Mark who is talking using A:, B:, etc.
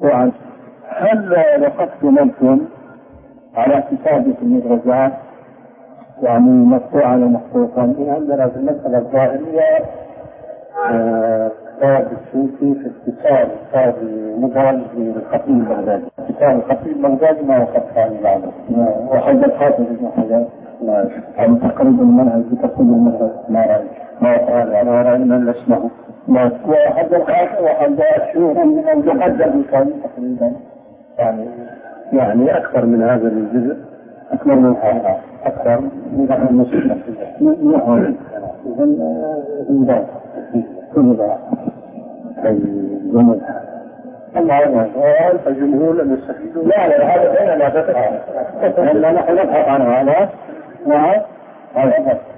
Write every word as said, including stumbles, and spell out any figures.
A: مقطوعا. هل وقفتم أنتم على كتابة المدرجات يعني مقطوعا ومخطوطا؟ عندنا في المسألة الظاهرية كتاب السوسي في اتصال كتاب مدرج للخطيب البغدادي. كتاب الخطيب البغدادي ما وقفت عن بعضه وحد الخاطر ابن حجر عن تقريب المنهج بتقريب المدرج ما رأيت ما قال ما رأينا لسمه ما وحد الخاطر وحد الشهور من المحدد كان تقريبا يعني يعني أكثر من هذا الجزء أكثر من هذا أكثر من هذا النصف نعم إذن ذلك كل ذلك الجمهور الله الجمهور لم يستفيدوا لا لا هذا بيننا لا تفعل لأننا نحن نبحث عن هذا نعم هذا